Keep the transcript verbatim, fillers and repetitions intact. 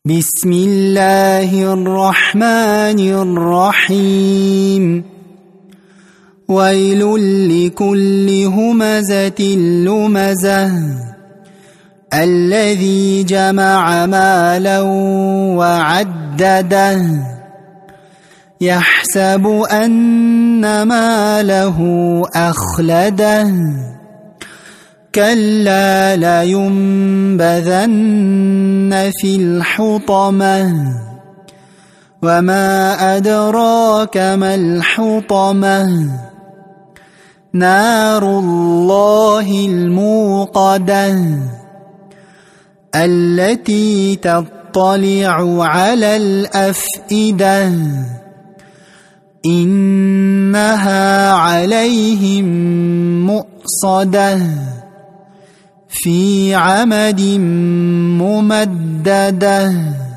بسم الله الرحمن الرحيم ويل لكل همزة لمزة الذي جمع مالا وعدده يحسب أن ماله أخلده كلا لينبذن في الحطمة وما أدراك ما الحطمة نار الله الموقدة التي تطلع على الأفئدة إنها عليهم مؤصدة في عمد ممددة.